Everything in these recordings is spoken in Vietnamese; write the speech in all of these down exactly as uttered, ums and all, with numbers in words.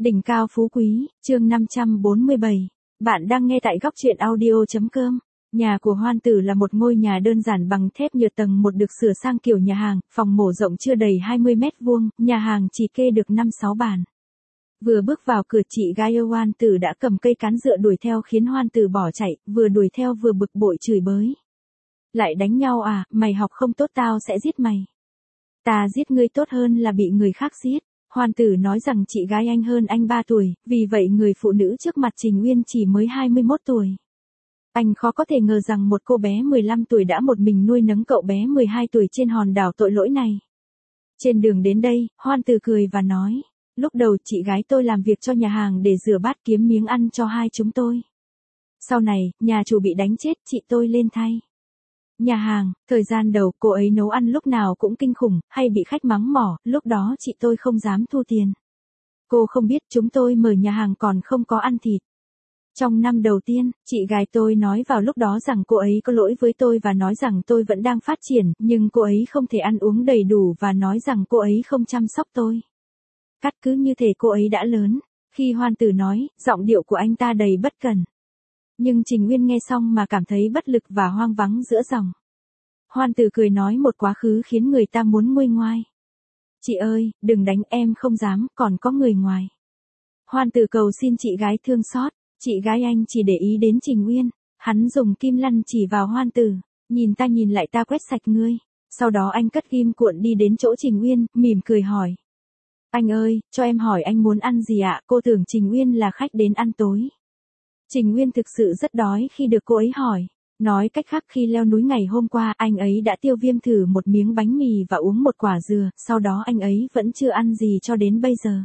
Đỉnh cao phú quý, chương năm trăm bốn mươi bảy. Bạn đang nghe tại góc truyện audio.com. Nhà của Hoan Tử là một ngôi nhà đơn giản bằng thép nhựa tầng một được sửa sang kiểu nhà hàng, phòng mổ rộng chưa đầy hai mươi mét vuông, nhà hàng chỉ kê được năm sáu bàn. Vừa bước vào cửa chị gái yêu Hoan Tử đã cầm cây cán dựa đuổi theo khiến Hoan Tử bỏ chạy, vừa đuổi theo vừa bực bội chửi bới. Lại đánh nhau à, mày học không tốt tao sẽ giết mày. Ta giết ngươi tốt hơn là bị người khác giết. Hoan Tử nói rằng chị gái anh hơn anh ba tuổi, vì vậy người phụ nữ trước mặt Trình Uyên chỉ mới hai mươi mốt tuổi. Anh khó có thể ngờ rằng một cô bé mười lăm tuổi đã một mình nuôi nấng cậu bé mười hai tuổi trên hòn đảo tội lỗi này. Trên đường đến đây, Hoan Tử cười và nói, lúc đầu chị gái tôi làm việc cho nhà hàng để rửa bát kiếm miếng ăn cho hai chúng tôi. Sau này, nhà chủ bị đánh chết, chị tôi lên thay. Nhà hàng, thời gian đầu cô ấy nấu ăn lúc nào cũng kinh khủng, hay bị khách mắng mỏ, lúc đó chị tôi không dám thu tiền. Cô không biết chúng tôi mở nhà hàng còn không có ăn thịt. Trong năm đầu tiên, chị gái tôi nói vào lúc đó rằng cô ấy có lỗi với tôi và nói rằng tôi vẫn đang phát triển, nhưng cô ấy không thể ăn uống đầy đủ và nói rằng cô ấy không chăm sóc tôi. Cắt cứ như thể cô ấy đã lớn. Khi Hoan Tử nói, giọng điệu của anh ta đầy bất cần. Nhưng Trình Uyên nghe xong mà cảm thấy bất lực và hoang vắng giữa dòng. Hoan Tử cười nói một quá khứ khiến người ta muốn nguôi ngoai. Chị ơi, đừng đánh em không dám, còn có người ngoài. Hoan Tử cầu xin chị gái thương xót, chị gái anh chỉ để ý đến Trình Uyên. Hắn dùng kim lăn chỉ vào Hoan Tử, nhìn ta nhìn lại ta quét sạch ngươi. Sau đó anh cất kim cuộn đi đến chỗ Trình Uyên, mỉm cười hỏi. Anh ơi, cho em hỏi anh muốn ăn gì ạ? Cô tưởng Trình Uyên là khách đến ăn tối. Trình Uyên thực sự rất đói khi được cô ấy hỏi. Nói cách khác khi leo núi ngày hôm qua anh ấy đã tiêu viêm thử một miếng bánh mì và uống một quả dừa, sau đó anh ấy vẫn chưa ăn gì cho đến bây giờ.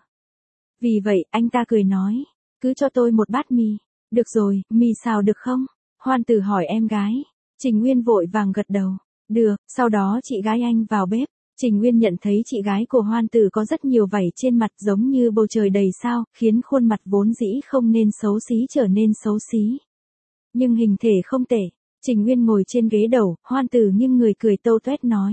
Vì vậy anh ta cười nói, cứ cho tôi một bát mì. Được rồi, mì xào được không? Hoan Tử hỏi em gái. Trình Uyên vội vàng gật đầu. Được, sau đó chị gái anh vào bếp. Trình Uyên nhận thấy chị gái của Hoan Tử có rất nhiều vảy trên mặt giống như bầu trời đầy sao, khiến khuôn mặt vốn dĩ không nên xấu xí trở nên xấu xí. Nhưng hình thể không tệ. Trình Uyên ngồi trên ghế đầu, Hoan Tử nghiêng người cười tâu tuét nói.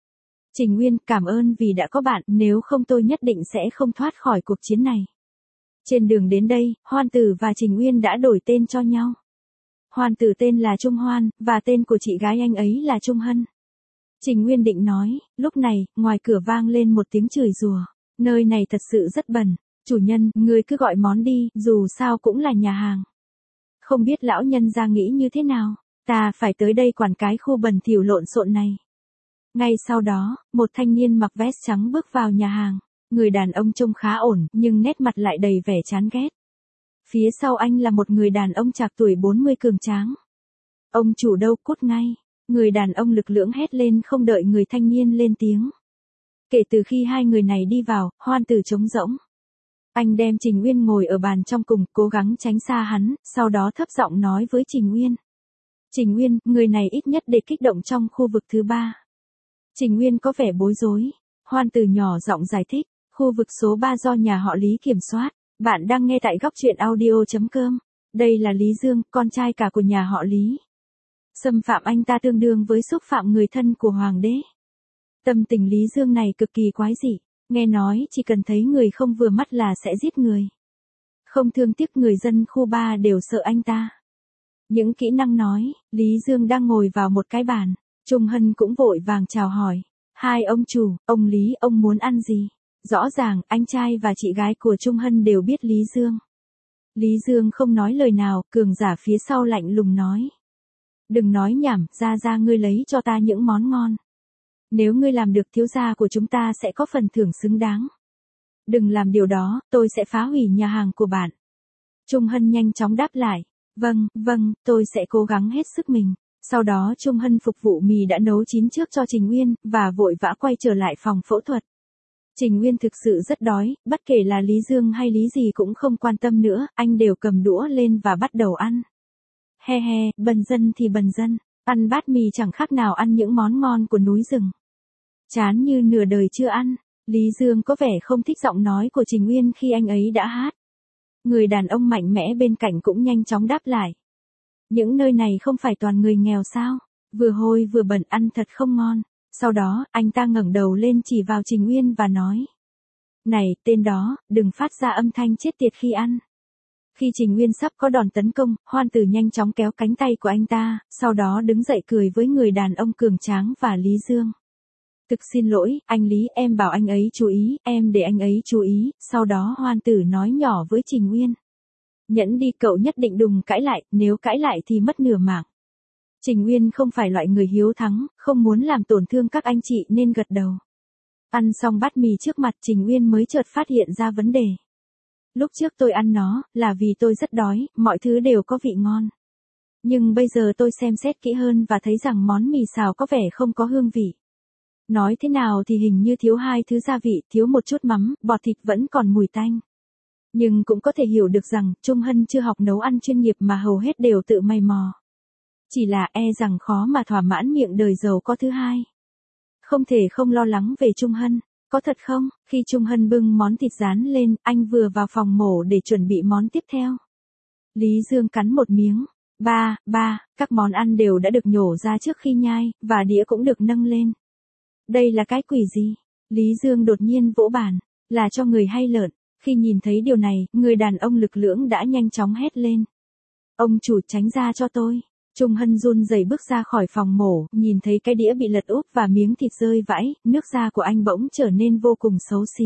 Trình Uyên, cảm ơn vì đã có bạn, nếu không tôi nhất định sẽ không thoát khỏi cuộc chiến này. Trên đường đến đây, Hoan Tử và Trình Uyên đã đổi tên cho nhau. Hoan Tử tên là Trung Hoan, và tên của chị gái anh ấy là Trung Hân. Trình Uyên định nói, lúc này, ngoài cửa vang lên một tiếng chửi rủa. Nơi này thật sự rất bẩn. Chủ nhân, người cứ gọi món đi, dù sao cũng là nhà hàng. Không biết lão nhân gia nghĩ như thế nào, ta phải tới đây quản cái khu bẩn thỉu lộn xộn này. Ngay sau đó, một thanh niên mặc vest trắng bước vào nhà hàng. Người đàn ông trông khá ổn, nhưng nét mặt lại đầy vẻ chán ghét. Phía sau anh là một người đàn ông trạc tuổi bốn mươi cường tráng. Ông chủ đâu, cút ngay. Người đàn ông lực lưỡng hét lên không đợi người thanh niên lên tiếng. Kể từ khi hai người này đi vào, Hoan Tử trống rỗng. Anh đem Trình Uyên ngồi ở bàn trong cùng, cố gắng tránh xa hắn, sau đó thấp giọng nói với Trình Uyên. Trình Uyên, người này ít nhất để kích động trong khu vực thứ ba. Trình Uyên có vẻ bối rối. Hoan Tử nhỏ giọng giải thích, khu vực số ba do nhà họ Lý kiểm soát. Bạn đang nghe tại góc truyện audio.com. Đây là Lý Dương, con trai cả của nhà họ Lý. Xâm phạm anh ta tương đương với xúc phạm người thân của hoàng đế. Tâm tình Lý Dương này cực kỳ quái dị, nghe nói chỉ cần thấy người không vừa mắt là sẽ giết người. Không thương tiếc người dân khu ba đều sợ anh ta. Những kỹ năng nói, Lý Dương đang ngồi vào một cái bàn, Trung Hân cũng vội vàng chào hỏi. Hai ông chủ, ông Lý, ông muốn ăn gì? Rõ ràng, anh trai và chị gái của Trung Hân đều biết Lý Dương. Lý Dương không nói lời nào, cường giả phía sau lạnh lùng nói. Đừng nói nhảm, ra ra ngươi lấy cho ta những món ngon. Nếu ngươi làm được thiếu gia của chúng ta sẽ có phần thưởng xứng đáng. Đừng làm điều đó, tôi sẽ phá hủy nhà hàng của bạn. Trung Hân nhanh chóng đáp lại. Vâng, vâng, tôi sẽ cố gắng hết sức mình. Sau đó Trung Hân phục vụ mì đã nấu chín trước cho Trình Uyên, và vội vã quay trở lại phòng phẫu thuật. Trình Uyên thực sự rất đói, bất kể là Lý Dương hay Lý gì cũng không quan tâm nữa, anh đều cầm đũa lên và bắt đầu ăn. He he, bần dân thì bần dân, ăn bát mì chẳng khác nào ăn những món ngon của núi rừng. Chán như nửa đời chưa ăn. Lý Dương có vẻ không thích giọng nói của Trình Uyên khi anh ấy đã hát. Người đàn ông mạnh mẽ bên cạnh cũng nhanh chóng đáp lại. Những nơi này không phải toàn người nghèo sao? Vừa hôi vừa bẩn ăn thật không ngon. Sau đó, anh ta ngẩng đầu lên chỉ vào Trình Uyên và nói. Này, tên đó, đừng phát ra âm thanh chết tiệt khi ăn. Khi Trình Nguyên sắp có đòn tấn công, Hoan Tử nhanh chóng kéo cánh tay của anh ta, sau đó đứng dậy cười với người đàn ông cường tráng và Lý Dương. Thực xin lỗi, anh Lý, em bảo anh ấy chú ý, em để anh ấy chú ý, sau đó Hoan Tử nói nhỏ với Trình Nguyên. Nhẫn đi, cậu nhất định đừng cãi lại, nếu cãi lại thì mất nửa mạng. Trình Nguyên không phải loại người hiếu thắng, không muốn làm tổn thương các anh chị nên gật đầu. Ăn xong bát mì trước mặt Trình Nguyên mới chợt phát hiện ra vấn đề. Lúc trước tôi ăn nó, là vì tôi rất đói, mọi thứ đều có vị ngon. Nhưng bây giờ tôi xem xét kỹ hơn và thấy rằng món mì xào có vẻ không có hương vị. Nói thế nào thì hình như thiếu hai thứ gia vị, thiếu một chút mắm, bọt thịt vẫn còn mùi tanh. Nhưng cũng có thể hiểu được rằng, Trung Hân chưa học nấu ăn chuyên nghiệp mà hầu hết đều tự mày mò. Chỉ là e rằng khó mà thỏa mãn miệng đời giàu có thứ hai. Không thể không lo lắng về Trung Hân. Có thật không? Khi Trung Hân bưng món thịt rán lên, anh vừa vào phòng mổ để chuẩn bị món tiếp theo. Lý Dương cắn một miếng. Ba, ba, các món ăn đều đã được nhổ ra trước khi nhai, và đĩa cũng được nâng lên. Đây là cái quỷ gì? Lý Dương đột nhiên vỗ bàn. Là cho người hay lợn? Khi nhìn thấy điều này, người đàn ông lực lưỡng đã nhanh chóng hét lên. Ông chủ, tránh ra cho tôi. Trung Hân run rẩy bước ra khỏi phòng mổ, nhìn thấy cái đĩa bị lật úp và miếng thịt rơi vãi, nước da của anh bỗng trở nên vô cùng xấu xí.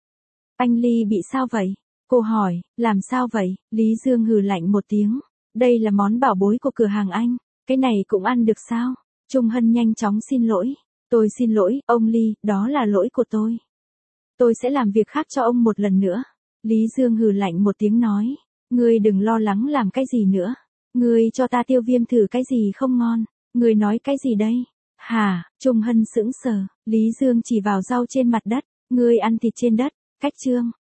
Anh Ly bị sao vậy? Cô hỏi, làm sao vậy? Lý Dương hừ lạnh một tiếng. Đây là món bảo bối của cửa hàng anh, cái này cũng ăn được sao? Trung Hân nhanh chóng xin lỗi. Tôi xin lỗi, ông Ly, đó là lỗi của tôi. Tôi sẽ làm việc khác cho ông một lần nữa. Lý Dương hừ lạnh một tiếng nói. Ngươi đừng lo lắng làm cái gì nữa. Ngươi cho ta tiêu viêm thử cái gì không ngon. Ngươi nói cái gì đây? Hả? Trung Hân sững sờ. Lý Dương chỉ vào rau trên mặt đất. Ngươi ăn thịt trên đất. Cách chương.